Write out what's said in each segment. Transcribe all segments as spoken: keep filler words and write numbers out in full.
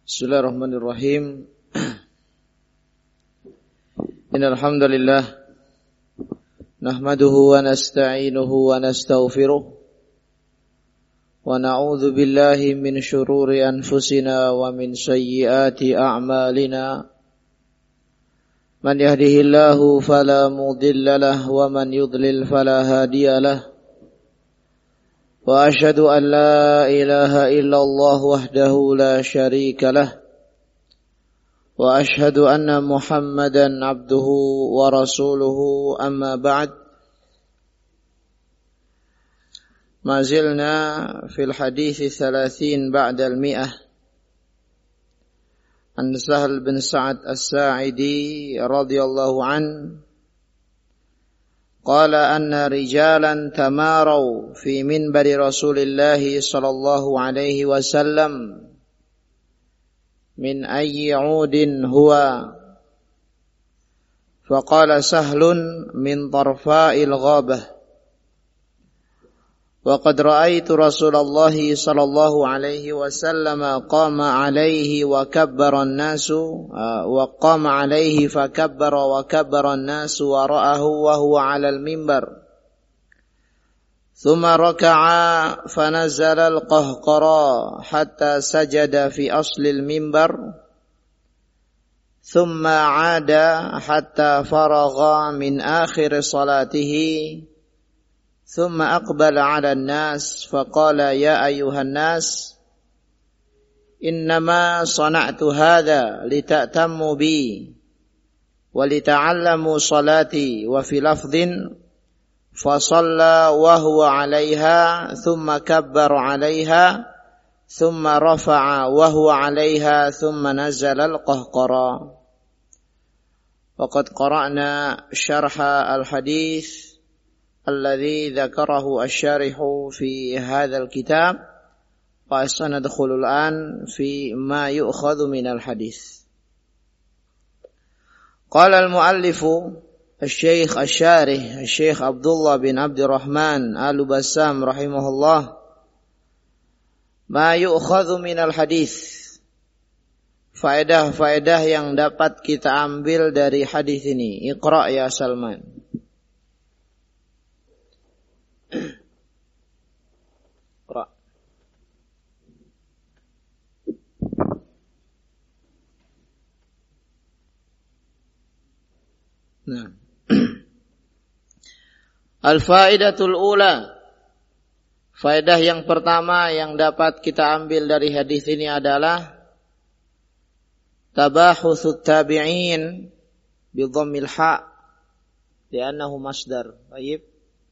Bismillahirrahmanirrahim. Innal hamdalillah nahmaduhu wa nasta'inuhu wa nastaghfiruh wa na'udzu billahi min shururi anfusina wa min sayyiati a'malina. Man yahdihillahu fala mudilla lahu wa man yudlil fala hadiya lahu. Wa asyhadu an la ilaha illallah wahdahu la syarika lah. Wa asyhadu anna Muhammadan abduhu wa rasuluhu amma ba'd. Ma zilna fil hadits thalathin ba'da al-mi'ah. An Sahl bin Sa'ad As-Sa'idi radhiyallahu anhu قال أن رجالا تماروا في منبر رسول الله صلى الله عليه وسلم من أي عود هو فقال سهل من طرفاء الغابة وقد رأيت رسول الله صلى الله عليه وسلم قام عليه وكبر الناس وقام عليه فكبر وكبر الناس ورآه وهو على المنبر ثم ركع فنزل القهقرى حتى سجد في أصل المنبر ثم عاد حتى فرغ من آخر صلاته ثم أقبل على الناس فقال يا أيها الناس إنما صنعت هذا لتأتموا بي ولتعلموا صلاتي وفي لفظ فصلى وهو عليها ثم كبر عليها ثم رفع وهو عليها ثم نزل القهقرى. وقد قرأنا شرح الحديث الذي ذكره الشارح في هذا الكتاب وسندخل الآن في ما يؤخذ من الحديث. قال المؤلف الشيخ الشارح الشيخ عبد الله بن عبد الرحمن آل بسام رحمه الله ما يؤخذ من الحديث, faedah-faedah yang dapat kita ambil dari hadis ini. Iqra ya Salman. Iqra. Nah. Al-faidatul ula. Faedah yang pertama yang dapat kita ambil dari hadis ini adalah tabahutsut tabi'in bi dhammil ha li'annahu masdar. Baik.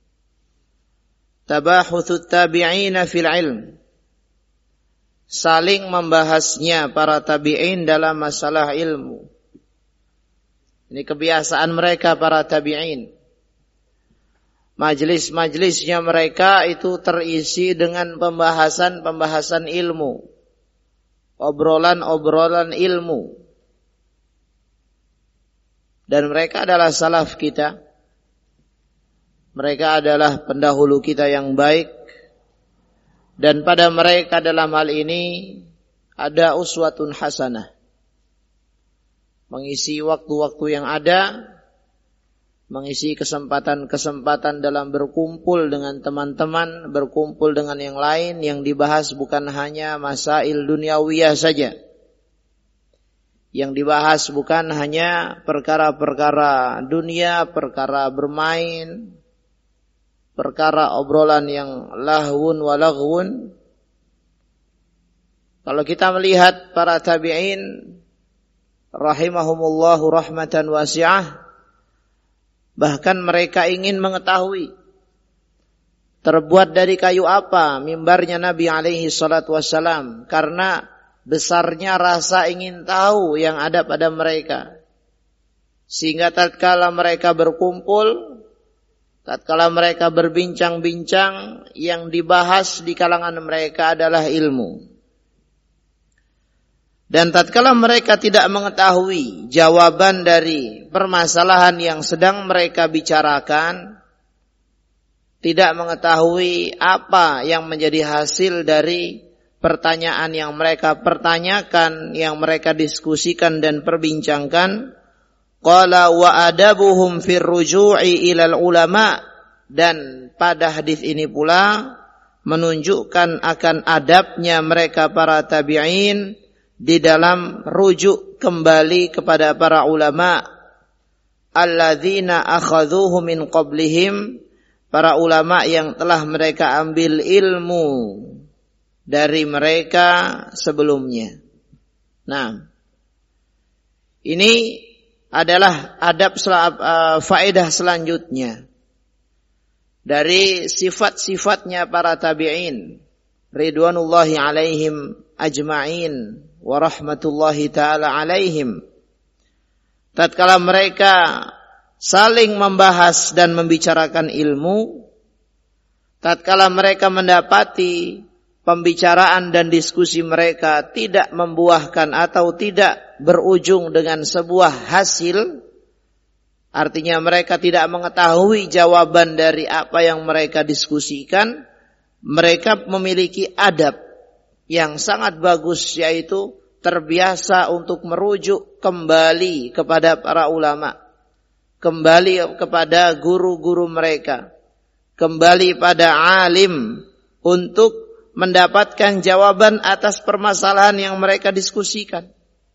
Tabahutsut tabi'ina fil ilm, saling membahasnya para tabi'in dalam masalah ilmu. Ini kebiasaan mereka para tabi'in. Majlis-majlisnya mereka itu terisi dengan pembahasan-pembahasan ilmu, obrolan-obrolan ilmu. Dan mereka adalah salaf kita. Mereka adalah pendahulu kita yang baik. Dan pada mereka dalam hal ini ada uswatun hasanah. Mengisi waktu-waktu yang ada, mengisi kesempatan-kesempatan dalam berkumpul dengan teman-teman, berkumpul dengan yang lain, yang dibahas bukan hanya masail duniawiyah saja. Yang dibahas bukan hanya perkara-perkara dunia, perkara bermain, perkara obrolan yang lahwun wa laghwun. Kalau kita melihat para tabi'in rahimahumullahu rahmatan wasi'ah, bahkan mereka ingin mengetahui terbuat dari kayu apa mimbarnya Nabi alaihi salatu wassalam, karena besarnya rasa ingin tahu yang ada pada mereka. Sehingga tatkala mereka berkumpul, tatkala mereka berbincang-bincang, yang dibahas di kalangan mereka adalah ilmu. Dan tatkala mereka tidak mengetahui jawaban dari permasalahan yang sedang mereka bicarakan, tidak mengetahui apa yang menjadi hasil dari pertanyaan yang mereka pertanyakan, yang mereka diskusikan dan perbincangkan. Qala wa adabuhum fir ruju'i ilal ulama, dan pada hadis ini pula menunjukkan akan adabnya mereka para tabi'in di dalam rujuk kembali kepada para ulama, alladzina akhadhuhu min qablihim, para ulama yang telah mereka ambil ilmu dari mereka sebelumnya. Nah, ini adalah adab uh, faedah selanjutnya dari sifat-sifatnya para tabi'in ridwanullahi alaihim ajma'in wa rahmatullahi ta'ala alaihim. Tatkala mereka saling membahas dan membicarakan ilmu, tatkala mereka mendapati pembicaraan dan diskusi mereka tidak membuahkan atau tidak berujung dengan sebuah hasil, artinya mereka tidak mengetahui jawaban dari apa yang mereka diskusikan, mereka memiliki adab yang sangat bagus, yaitu terbiasa untuk merujuk kembali kepada para ulama, kembali kepada guru-guru mereka, kembali pada alim untuk mendapatkan jawaban atas permasalahan yang mereka diskusikan.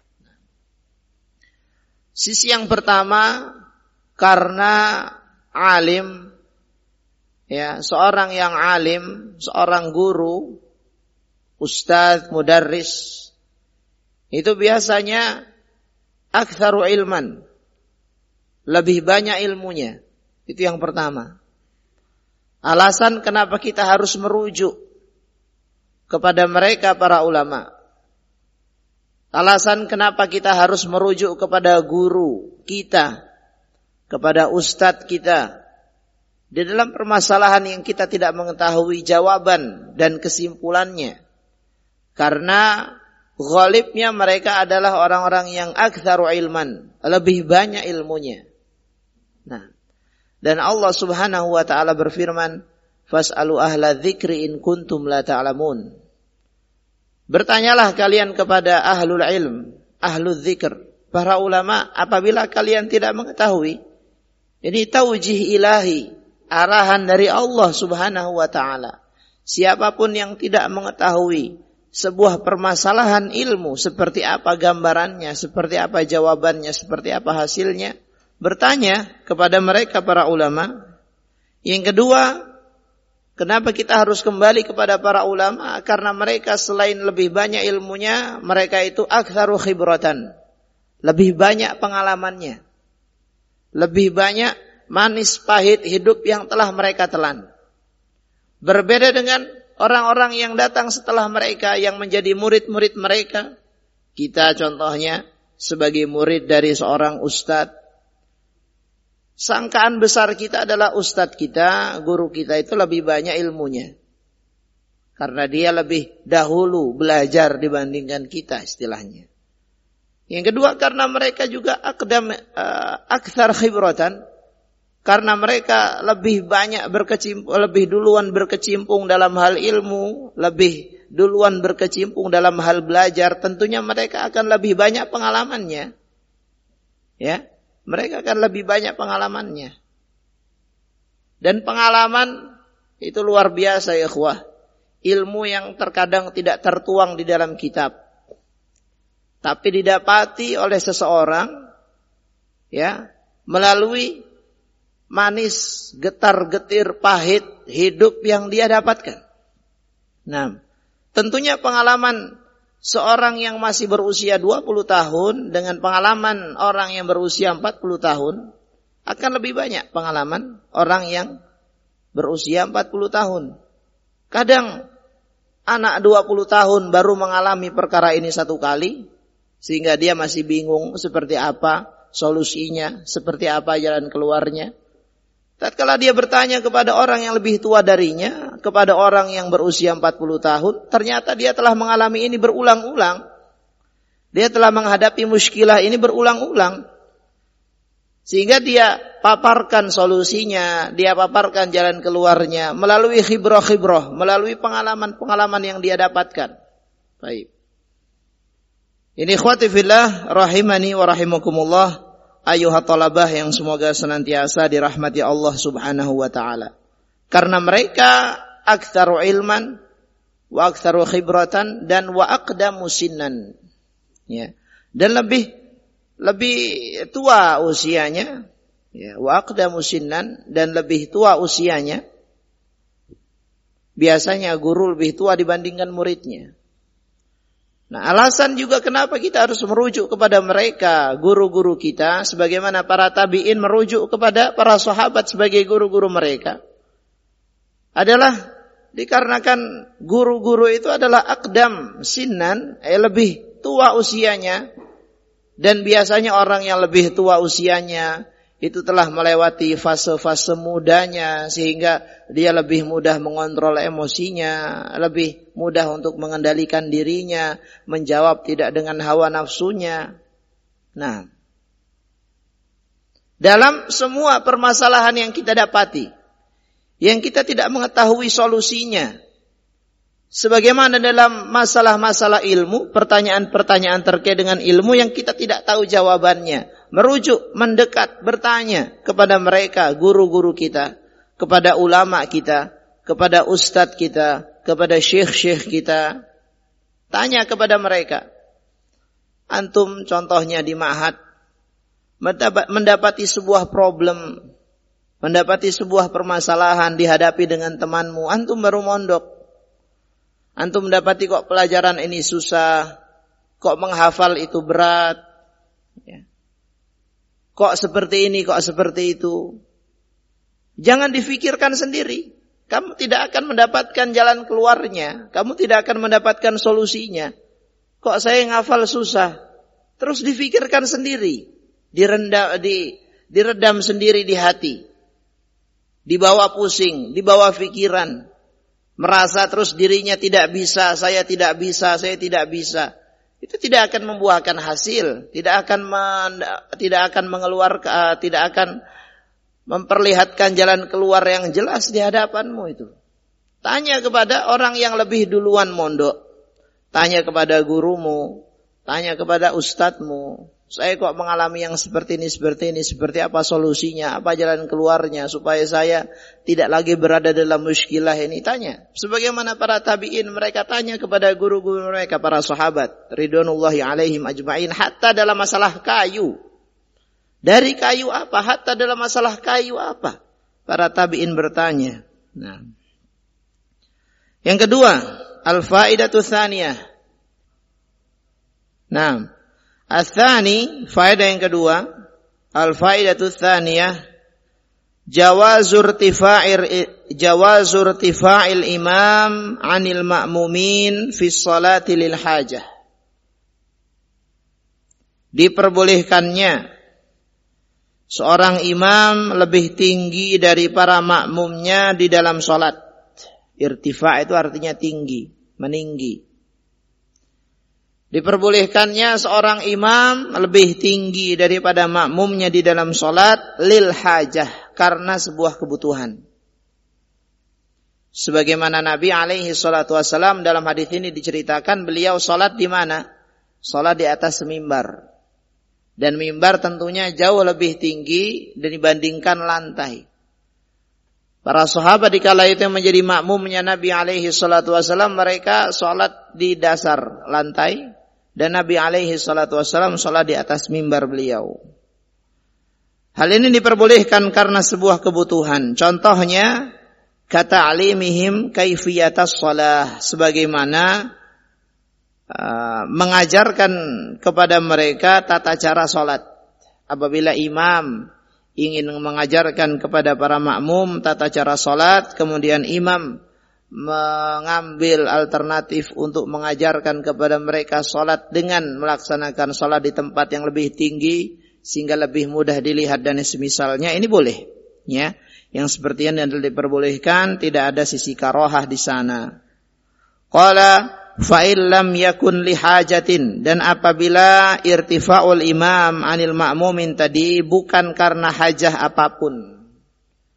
Sisi yang pertama, karena alim, ya, seorang yang alim, seorang guru, ustadz, mudarris, itu biasanya aktsaru ilman, lebih banyak ilmunya. Itu yang pertama. Alasan kenapa kita harus merujuk kepada mereka para ulama. Alasan kenapa kita harus merujuk kepada guru kita, kepada ustadz kita, di dalam permasalahan yang kita tidak mengetahui jawaban dan kesimpulannya. Karena ghalibnya mereka adalah orang-orang yang aktsaru ilman, lebih banyak ilmunya. Nah, dan Allah Subhanahu wa taala berfirman, "Fas'alu ahla dzikri in kuntum la ta'lamun." Bertanyalah kalian kepada ahlul ilm, ahlul dzikr, para ulama apabila kalian tidak mengetahui. Ini taujih ilahi, arahan dari Allah Subhanahu wa taala. Siapapun yang tidak mengetahui sebuah permasalahan ilmu, seperti apa gambarannya, seperti apa jawabannya, seperti apa hasilnya, bertanya kepada mereka para ulama. Yang kedua, kenapa kita harus kembali kepada para ulama? Karena mereka selain lebih banyak ilmunya, mereka itu aktsaru khibratan, lebih banyak pengalamannya, lebih banyak manis pahit hidup yang telah mereka telan. Berbeda dengan orang-orang yang datang setelah mereka, yang menjadi murid-murid mereka. Kita contohnya sebagai murid dari seorang ustadz, sangkaan besar kita adalah ustadz kita, guru kita itu lebih banyak ilmunya. Karena dia lebih dahulu belajar dibandingkan kita, istilahnya. Yang kedua, karena mereka juga akdam, uh, aktsar khibratan, karena mereka lebih banyak berkecimpung, lebih duluan berkecimpung dalam hal ilmu, lebih duluan berkecimpung dalam hal belajar, tentunya mereka akan lebih banyak pengalamannya. Ya, mereka akan lebih banyak pengalamannya. Dan pengalaman itu luar biasa ya ikhwah. Ilmu yang terkadang tidak tertuang di dalam kitab, tapi didapati oleh seseorang, ya, melalui manis, getar-getir, pahit hidup yang dia dapatkan. Nah, tentunya pengalaman seorang yang masih berusia dua puluh tahun dengan pengalaman orang yang berusia empat puluh tahun akan lebih banyak pengalaman orang yang berusia empat puluh tahun. Kadang anak dua puluh tahun baru mengalami perkara ini satu kali, sehingga dia masih bingung seperti apa solusinya, seperti apa jalan keluarnya. Tatkala dia bertanya kepada orang yang lebih tua darinya, kepada orang yang berusia empat puluh tahun, ternyata dia telah mengalami ini berulang-ulang. Dia telah menghadapi muskilah ini berulang-ulang. Sehingga dia paparkan solusinya, dia paparkan jalan keluarnya melalui khibrah-khibrah, melalui pengalaman-pengalaman yang dia dapatkan. Baik. Ini ikhwati fillah rahimani wa rahimakumullah, ayuhat talabah yang semoga senantiasa dirahmati Allah Subhanahu wa taala. Karena mereka aktsaru ilman wa aktsaru khibratan dan wa aqdamu sinnan. Ya. Dan lebih lebih tua usianya, ya, wa aqdamu sinnan, dan lebih tua usianya. Biasanya guru lebih tua dibandingkan muridnya. Nah, alasan juga kenapa kita harus merujuk kepada mereka, guru-guru kita, sebagaimana para tabi'in merujuk kepada para sahabat sebagai guru-guru mereka, adalah dikarenakan guru-guru itu adalah aqdam sinnan, eh, lebih tua usianya, dan biasanya orang yang lebih tua usianya itu telah melewati fase-fase mudanya, sehingga dia lebih mudah mengontrol emosinya, lebih mudah untuk mengendalikan dirinya, menjawab tidak dengan hawa nafsunya. Nah, dalam semua permasalahan yang kita dapati, yang kita tidak mengetahui solusinya, sebagaimana dalam masalah-masalah ilmu, pertanyaan-pertanyaan terkait dengan ilmu yang kita tidak tahu jawabannya, merujuk, mendekat, bertanya kepada mereka, guru-guru kita, kepada ulama kita, kepada ustadz kita, kepada syekh-syekh kita. Tanya kepada mereka. Antum contohnya di ma'had, mendapati sebuah problem, mendapati sebuah permasalahan dihadapi dengan temanmu, antum baru mondok. Antum mendapati kok pelajaran ini susah, kok menghafal itu berat, ya. Kok seperti ini, kok seperti itu. Jangan difikirkan sendiri. Kamu tidak akan mendapatkan jalan keluarnya. Kamu tidak akan mendapatkan solusinya. Kok saya ngafal susah? Terus difikirkan sendiri. Direndam, di, diredam sendiri di hati. Dibawa pusing, dibawa pikiran. Merasa terus dirinya tidak bisa, saya tidak bisa, saya tidak bisa. Itu tidak akan membuahkan hasil, tidak akan men, tidak akan mengeluarkan, uh, tidak akan memperlihatkan jalan keluar yang jelas di hadapanmu itu. Tanya kepada orang yang lebih duluan mondok, tanya kepada gurumu, tanya kepada ustadzmu. Saya kok mengalami yang seperti ini, seperti ini, seperti apa solusinya, apa jalan keluarnya supaya saya tidak lagi berada dalam muskilah ini. Tanya. Sebagaimana para tabi'in, mereka tanya kepada guru-guru mereka, para sahabat ridwanullahi alaihim ajma'in, hatta dalam masalah kayu. Dari kayu apa? Hatta dalam masalah kayu apa? Para tabi'in bertanya. Nah. Yang kedua, al-faidatu tsaniyah. Nah, Al-thani, faedah yang kedua, al-faidatu tsaniyah, jawazur tifa'ir jawazur tifa'il imam 'anil ma'mumin fi sholati lil hajah. Diperbolehkannya seorang imam lebih tinggi dari para makmumnya di dalam salat. Irtifa' itu artinya tinggi, meninggi. Diperbolehkannya seorang imam lebih tinggi daripada makmumnya di dalam solat lil hajah, karena sebuah kebutuhan. Sebagaimana Nabi alaihi salatu wassalam dalam hadis ini diceritakan, beliau solat di mana? Solat di atas mimbar. Dan mimbar tentunya jauh lebih tinggi dibandingkan lantai. Para sahabat di kala itu yang menjadi makmumnya Nabi alaihi salatu wassalam, mereka solat di dasar lantai. Dan Nabi alaihi salatu wassalam sholat di atas mimbar beliau. Hal ini diperbolehkan karena sebuah kebutuhan. Contohnya, kata'limihim kaifiyatas shalah. Sebagaimana uh, mengajarkan kepada mereka tata cara sholat. Apabila imam ingin mengajarkan kepada para makmum tata cara sholat, kemudian imam mengambil alternatif untuk mengajarkan kepada mereka sholat dengan melaksanakan sholat di tempat yang lebih tinggi sehingga lebih mudah dilihat dan semisalnya, ini boleh, ya. Yang seperti yang diperbolehkan, tidak ada sisi karohah di sana. Qala fa illam yakun li hajatin, dan apabila irtifa'ul imam anil ma'mumin tadi bukan karena hajah apapun.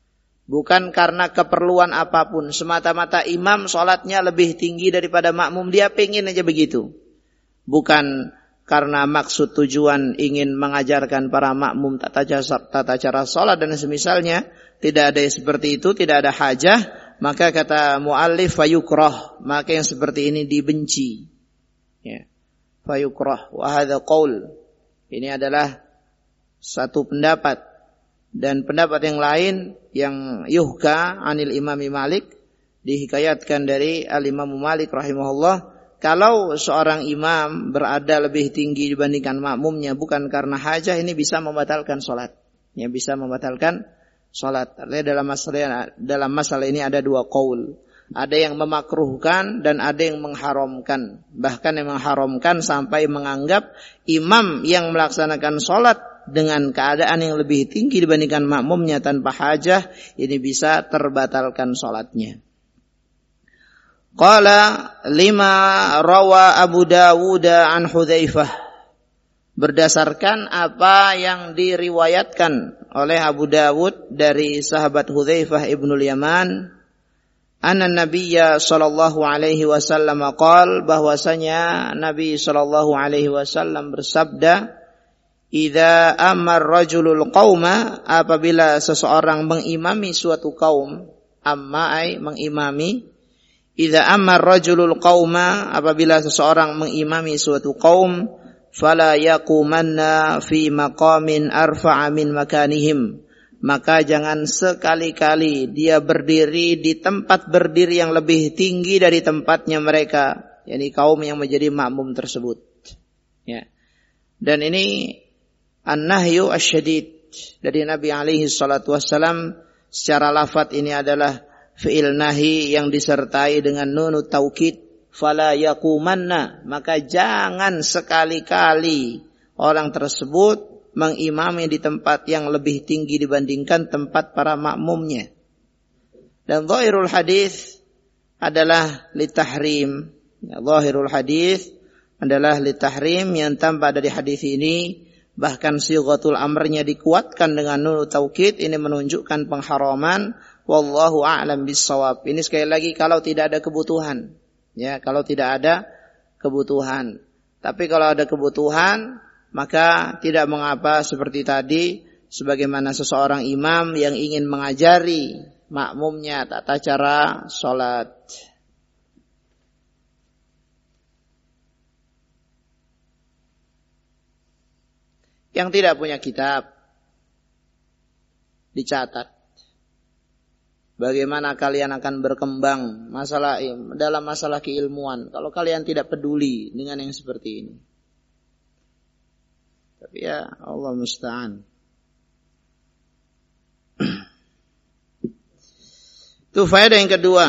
Bukan karena keperluan apapun, semata-mata imam sholatnya lebih tinggi daripada makmum, dia pengen aja begitu. Bukan karena maksud tujuan ingin mengajarkan para makmum tata cara, tata cara sholat dan semisalnya, tidak ada seperti itu, tidak ada hajah, maka kata muallif fayukrah, maka yang seperti ini dibenci. Ya. Fayukrah wa hadza qaul. Ini adalah satu pendapat. Dan pendapat yang lain yang yuhka anil imami Malik, dihikayatkan dari al-Imam Malik rahimahullah, kalau seorang imam berada lebih tinggi dibandingkan makmumnya bukan karena hajah, ini bisa membatalkan sholat. Ya, bisa membatalkan sholat. Artinya dalam masalah, dalam masalah ini ada dua qaul. Ada yang memakruhkan dan ada yang mengharamkan. Bahkan yang mengharamkan sampai menganggap imam yang melaksanakan sholat dengan keadaan yang lebih tinggi dibandingkan makmumnya tanpa hajah, ini bisa terbatalkan sholatnya. Qala lima rawa Abu Dawud an Hudzaifah. Berdasarkan apa yang diriwayatkan oleh Abu Dawud dari sahabat Hudzaifah ibnul Yaman, anna Nabiyya sallallahu alaihi wasallam qala, bahwasanya Nabi sallallahu alaihi wasallam bersabda, idza amar rajulul qauma, apabila seseorang mengimami suatu kaum, amma ay mengimami, idza amar rajulul qauma, apabila seseorang mengimami suatu kaum, fala yaqumanna fi maqamin arfa'a min makanihim, maka jangan sekali-kali dia berdiri di tempat berdiri yang lebih tinggi dari tempatnya mereka, yakni kaum yang menjadi makmum tersebut. Ya. Dan ini an-nahyu asyadid dari Nabi alaihi salatu wassalam. Secara lafaz ini adalah fi'il nahi yang disertai dengan nunut taukid, fala yaqumanna, maka jangan sekali-kali orang tersebut mengimami di tempat yang lebih tinggi dibandingkan tempat para makmumnya. Dan zahirul hadis adalah litahrim. Ya, zahirul hadis adalah litahrim, yang tampak dari hadis ini bahkan sighatul amrnya dikuatkan dengan nun taukid, ini menunjukkan pengharaman. Wallahu a'lam bissawab. Ini sekali lagi kalau tidak ada kebutuhan. Ya, kalau tidak ada kebutuhan. Tapi kalau ada kebutuhan, maka tidak mengapa seperti tadi, sebagaimana seseorang imam yang ingin mengajari makmumnya tata cara sholat. Yang tidak punya kitab, dicatat bagaimana kalian akan berkembang masalah dalam masalah keilmuan kalau kalian tidak peduli dengan yang seperti ini. Tapi ya Allah musta'an. Itu faedah yang kedua.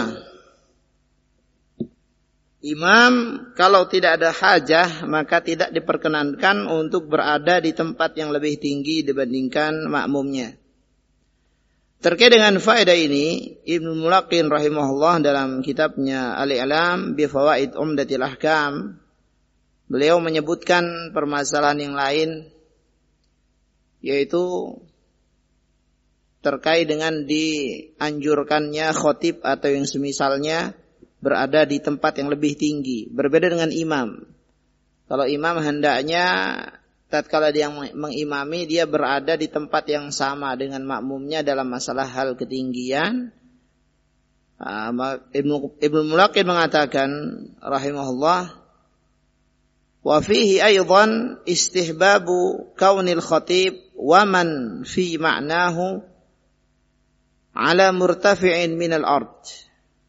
Imam kalau tidak ada hajah maka tidak diperkenankan untuk berada di tempat yang lebih tinggi dibandingkan makmumnya. Terkait dengan faedah ini, Ibnu Mulaqin rahimahullah dalam kitabnya Al-I'lam bi Fawaid Umdatil Ahkam, beliau menyebutkan permasalahan yang lain, yaitu terkait dengan dianjurkannya khotib atau yang semisalnya berada di tempat yang lebih tinggi, berbeda dengan imam. Kalau imam hendaknya tatkala dia mengimami, dia berada di tempat yang sama dengan makmumnya dalam masalah hal ketinggian. Ibnu Ibnu Mulaqin mengatakan rahimahullah, wa fihi aidan istihbabu kaunil khatib wa man fi ma'nahu ala murtafi'in minal ard.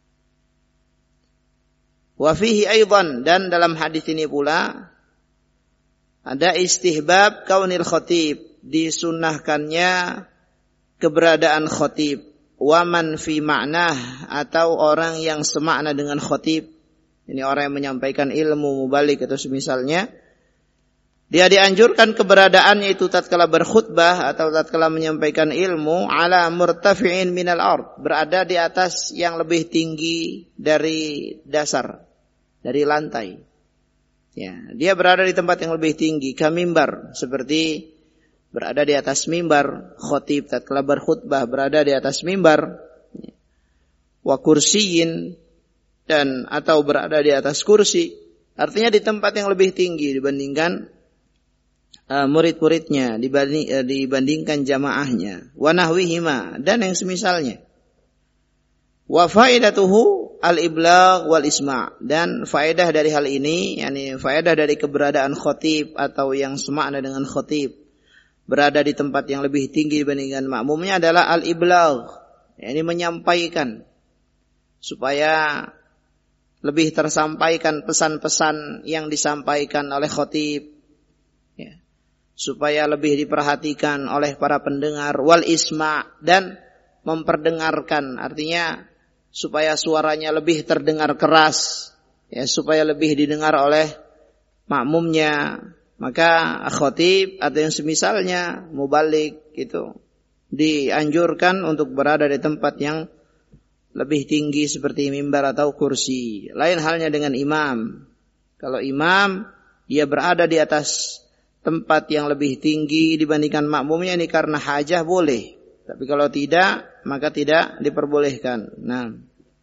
Wa fihi aidan, dan dalam hadis ini pula ada istihbab kaunil khatib, disunnahkannya keberadaan khatib, wa man fi ma'nah, atau orang yang semakna dengan khatib. Ini orang yang menyampaikan ilmu mubalik atau semisalnya. Dia dianjurkan keberadaannya itu tatkala berkhutbah atau tatkala menyampaikan ilmu ala murtafi'in minal ard, berada di atas yang lebih tinggi dari dasar, dari lantai. Ya, dia berada di tempat yang lebih tinggi, kamimbar, seperti berada di atas mimbar, khatib tatkala berkhutbah berada di atas mimbar, wa kursiyin, dan atau berada di atas kursi, artinya di tempat yang lebih tinggi dibandingkan uh, murid-muridnya, dibanding, uh, dibandingkan jamaahnya, wa nahwihima, dan yang semisalnya. Wa faidatuhu al-iblagh wal isma', dan faedah dari hal ini, yakni faedah dari keberadaan khatib atau yang semakna dengan khatib berada di tempat yang lebih tinggi dibandingkan makmumnya adalah al-iblagh, yakni menyampaikan supaya lebih tersampaikan pesan-pesan yang disampaikan oleh khatib, ya, supaya lebih diperhatikan oleh para pendengar, wal isma', dan memperdengarkan, artinya supaya suaranya lebih terdengar keras, ya, supaya lebih didengar oleh makmumnya. Maka khatib atau yang semisalnya, mubalik, itu dianjurkan untuk berada di tempat yang lebih tinggi seperti mimbar atau kursi. Lain halnya dengan imam. Kalau imam dia berada di atas tempat yang lebih tinggi dibandingkan makmumnya, ini karena hajah boleh. Tapi kalau tidak, maka tidak diperbolehkan. Nah,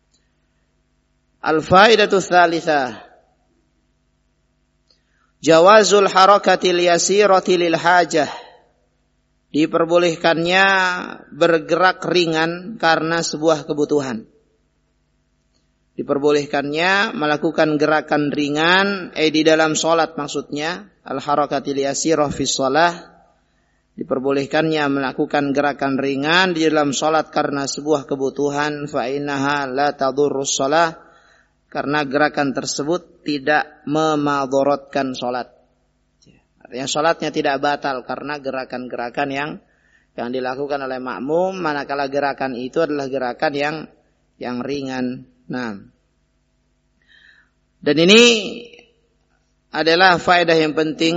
al-faidatu tsalitsah, jawazul harakatil yasirati lil hajah, diperbolehkannya bergerak ringan karena sebuah kebutuhan. Diperbolehkannya melakukan gerakan ringan, eh di dalam salat maksudnya, al-harakatil yasirah fi shalah, diperbolehkannya melakukan gerakan ringan di dalam salat karena sebuah kebutuhan, fa innaha la tadurrus shalah, karena gerakan tersebut tidak memadharatkan salat. Artinya salatnya tidak batal karena gerakan-gerakan yang yang dilakukan oleh makmum, manakala gerakan itu adalah gerakan yang yang ringan. Nah, dan ini adalah faedah yang penting,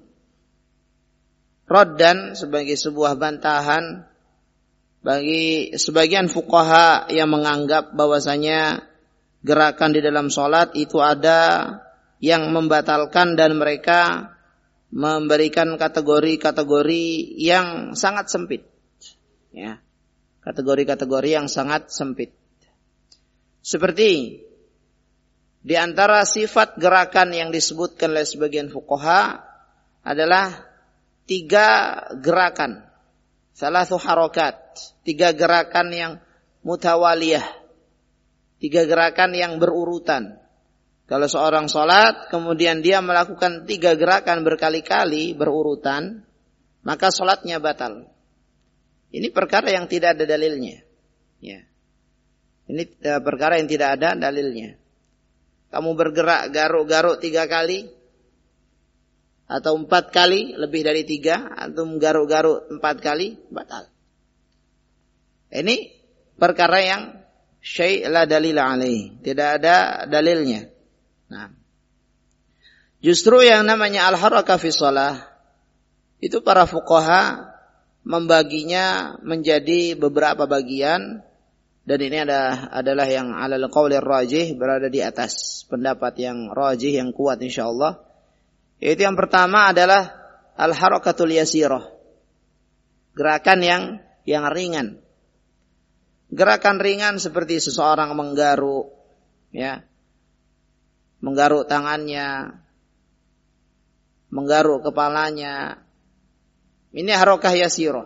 raddan, sebagai sebuah bantahan bagi sebagian fuqaha yang menganggap bahwasanya gerakan di dalam salat itu ada yang membatalkan, dan mereka memberikan kategori-kategori yang sangat sempit, ya, kategori-kategori yang sangat sempit. Seperti di antara sifat gerakan yang disebutkan oleh sebagian fuqaha adalah tiga gerakan, salasu harakat, tiga gerakan yang mutawaliyah, tiga gerakan yang berurutan. Kalau seorang sholat, kemudian dia melakukan tiga gerakan berkali-kali berurutan, maka sholatnya batal. Ini perkara yang tidak ada dalilnya. Ya. Ini perkara yang tidak ada dalilnya. Kamu bergerak garuk-garuk tiga kali, atau empat kali, lebih dari tiga, atau garuk-garuk empat kali, batal. Ini perkara yang syai' la dalila alaih, tidak ada dalilnya. Nah, justru yang namanya al-harakah fi shalah itu para fuqaha membaginya menjadi beberapa bagian, dan ini adalah adalah yang alal qaulir rajih, berada di atas pendapat yang rajih, yang kuat insyaallah. Yaitu yang pertama adalah al-harakatul yasirah, gerakan yang yang ringan. Gerakan ringan seperti seseorang menggaruk, ya, menggaruk tangannya, menggaruk kepalanya. Ini harakah yasirah.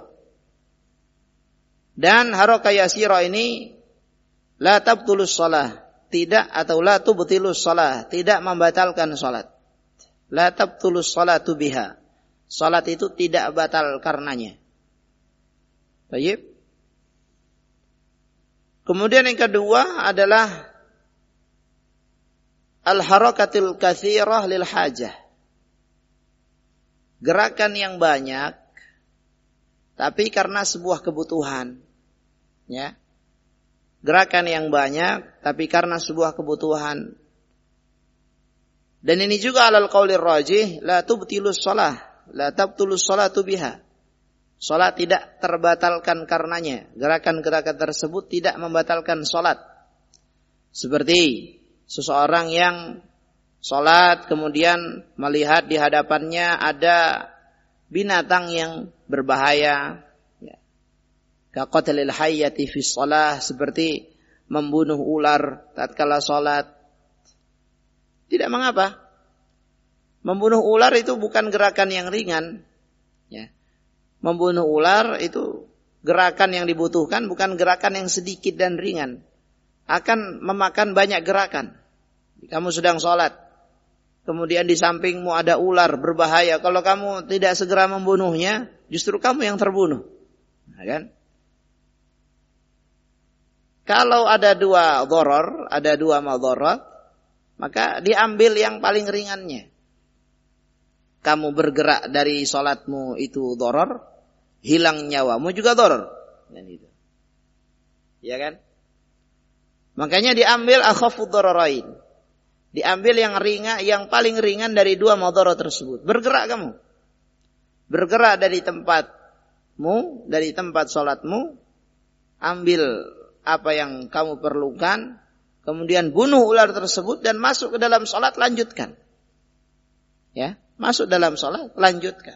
Dan harakah yasirah ini la tabtulus shalah, tidak, atau la tubtilus shalah, tidak membatalkan salat. La tabtulus salatu biha, salat itu tidak batal karenanya. Baik. Kemudian yang kedua adalah al-harakatul katsirah lil hajah, gerakan yang banyak tapi karena sebuah kebutuhan, ya. Gerakan yang banyak tapi karena sebuah kebutuhan. Dan ini juga alal qaulir rajih, la tubtilus shalah, la tabtulus salatu biha. Salat tidak terbatalkan karenanya. Gerakan-gerakan tersebut tidak membatalkan salat. Seperti seseorang yang salat kemudian melihat di hadapannya ada binatang yang berbahaya. Ya. Kaqatlil hayyati fi shalah, seperti membunuh ular tatkala salat. Tidak mengapa. Membunuh ular itu bukan gerakan yang ringan. Ya. Membunuh ular itu gerakan yang dibutuhkan, bukan gerakan yang sedikit dan ringan. Akan memakan banyak gerakan. Kamu sedang sholat, kemudian di sampingmu ada ular berbahaya. Kalau kamu tidak segera membunuhnya, justru kamu yang terbunuh. Nah, kan? Kalau ada dua doror, ada dua madharat, maka diambil yang paling ringannya. Kamu bergerak dari sholatmu itu doror, hilang nyawamu juga doror. Dan itu. Ya kan? Makanya diambil akhafud dorarain. Diambil yang ringan, yang paling ringan dari dua madharat tersebut. Bergerak kamu. Bergerak dari tempatmu, dari tempat sholatmu. Ambil apa yang kamu perlukan. Kemudian bunuh ular tersebut dan masuk ke dalam sholat, lanjutkan. Ya, masuk dalam sholat, lanjutkan.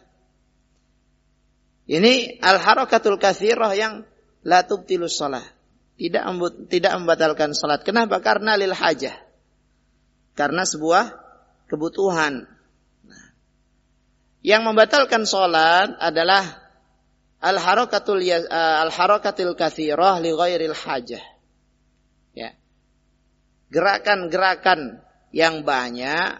Ini al-harakatul katsirah yang la tubtilus shalah. Tidak tidak membatalkan sholat. Kenapa? Karena lil hajah. Karena sebuah kebutuhan. Nah, yang membatalkan sholat adalah al-harakatul al-harakatil katsirah li ghairil hajah. Ya. Gerakan-gerakan yang banyak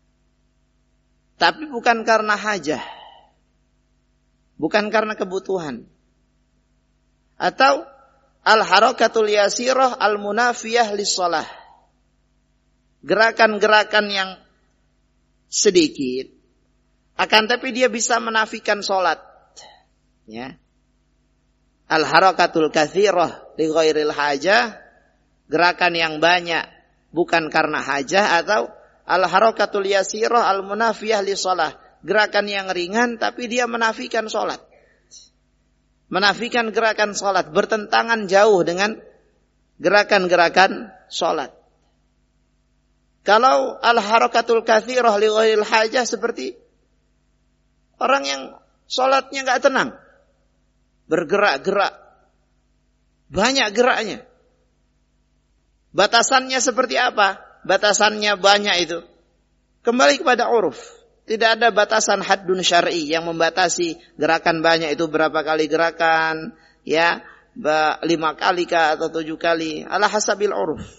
tapi bukan karena hajah. Bukan karena kebutuhan. Atau al-harakatul yasirah al-munafiyah lis-shalah. Gerakan-gerakan yang sedikit, akan tapi dia bisa menafikan sholat. Ya. Al-harakatul katsirah li ghairil hajah, gerakan yang banyak bukan karena hajah, atau al-harakatul yasirah al-munafiyah li shalah, gerakan yang ringan tapi dia menafikan sholat. Menafikan gerakan sholat, bertentangan jauh dengan gerakan-gerakan sholat. Kalau al-harakatul katsirah li ghairil hajah, seperti orang yang sholatnya gak tenang. Bergerak-gerak. Banyak geraknya. Batasannya seperti apa? Batasannya banyak itu. Kembali kepada uruf. Tidak ada batasan haddun syar'i yang membatasi gerakan banyak itu berapa kali gerakan. Ya, lima kali kah atau tujuh kali. Ala hasabil uruf.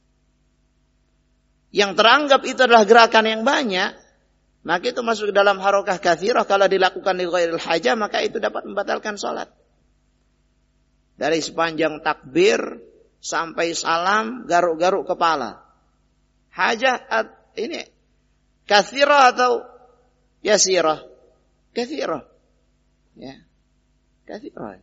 Yang teranggap itu adalah gerakan yang banyak, maka itu masuk dalam harakah katsirah. Kalau dilakukan di ghairil hajah, maka itu dapat membatalkan sholat. Dari sepanjang takbir sampai salam, garuk-garuk kepala. Hajah ini katsirah atau yasirah? Katsirah. Ya. Katsirah.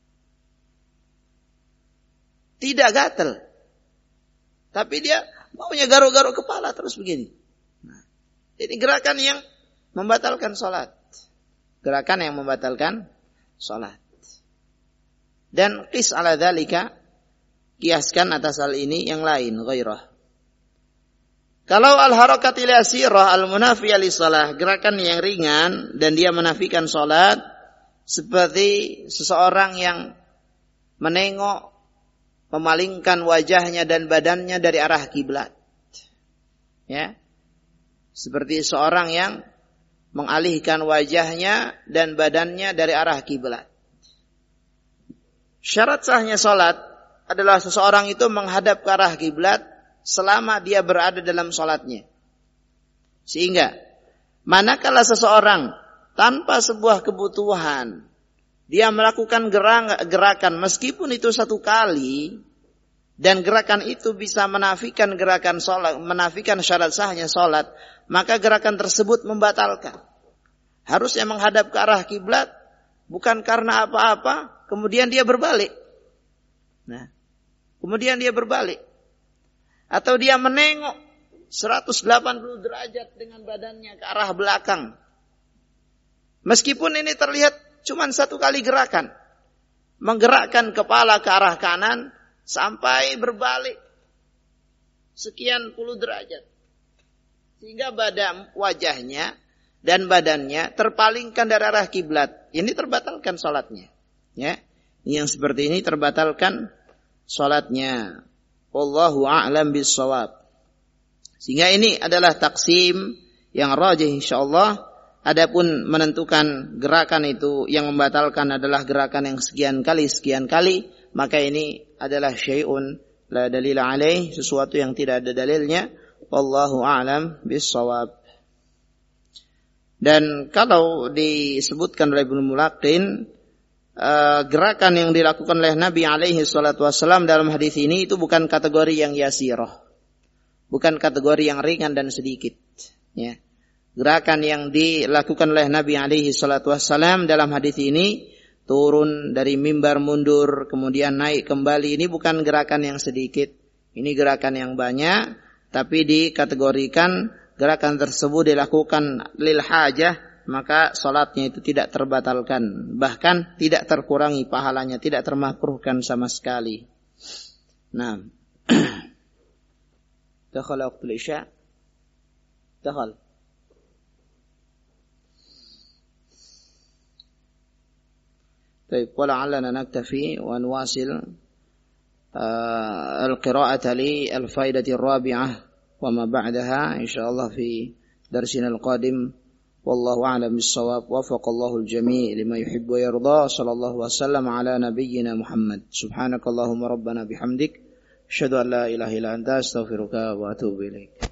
Tidak gatal. Tapi dia maunya garuk-garuk kepala terus begini. Nah, ini gerakan yang membatalkan sholat. Gerakan yang membatalkan sholat. Dan qis ala dzalika, kiaskan atas hal ini yang lain, ghairah. Kalau al-harakatil yasirah al-munafiyah li shalah, gerakan yang ringan dan dia menafikan sholat, seperti seseorang yang menengok, memalingkan wajahnya dan badannya dari arah kiblat. Ya. Seperti seorang yang mengalihkan wajahnya dan badannya dari arah kiblat. Syarat sahnya salat adalah seseorang itu menghadap ke arah kiblat selama dia berada dalam salatnya. Sehingga manakala seseorang tanpa sebuah kebutuhan dia melakukan gerakan meskipun itu satu kali, dan gerakan itu bisa menafikan gerakan sholat, menafikan syarat sahnya sholat, maka gerakan tersebut membatalkan. Harusnya menghadap ke arah kiblat, bukan karena apa-apa, kemudian dia berbalik. Nah, kemudian dia berbalik. Atau dia menengok seratus delapan puluh derajat dengan badannya ke arah belakang. Meskipun ini terlihat cuman satu kali gerakan. Menggerakkan kepala ke arah kanan sampai berbalik sekian puluh derajat. Sehingga badan wajahnya dan badannya terpalingkan dari arah kiblat. ini terbatalkan salatnya. Ya, yang seperti ini terbatalkan salatnya. Wallahu a'lam bis-shawab. Sehingga ini adalah taksim yang rajih insyaallah. Adapun menentukan gerakan itu yang membatalkan adalah gerakan yang sekian kali sekian kali, maka ini adalah syai'un la dalil alaih, sesuatu yang tidak ada dalilnya. Wallahu a'lam bis-shawab. Dan kalau disebutkan oleh Ibnu Mulaqin, uh, gerakan yang dilakukan oleh Nabi alaihi salatu wassalam dalam hadis ini itu bukan kategori yang yasirah, bukan kategori yang ringan dan sedikit. Ya. Gerakan yang dilakukan oleh Nabi alaihi salatu wassalam dalam hadis ini, turun dari mimbar mundur, kemudian naik kembali, ini bukan gerakan yang sedikit. Ini gerakan yang banyak, tapi dikategorikan gerakan tersebut dilakukan lil hajah, maka salatnya itu tidak terbatalkan, bahkan tidak terkurangi pahalanya, tidak termakruhkan sama sekali. Nah, dakhal waqtul isya, dakhal. طيب ولعلنا نكتفي ونواصل القراءة للفائدة الرابعة وما بعدها إن شاء الله في درسنا القادم. والله أعلم بالصواب. وفق الله الجميع لما يحب ويرضى. صلى الله وسلم على نبينا محمد. سبحانك اللهم ربنا بحمدك أشهد أن لا إله إلا أنت أستغفرك وأتوب إليك.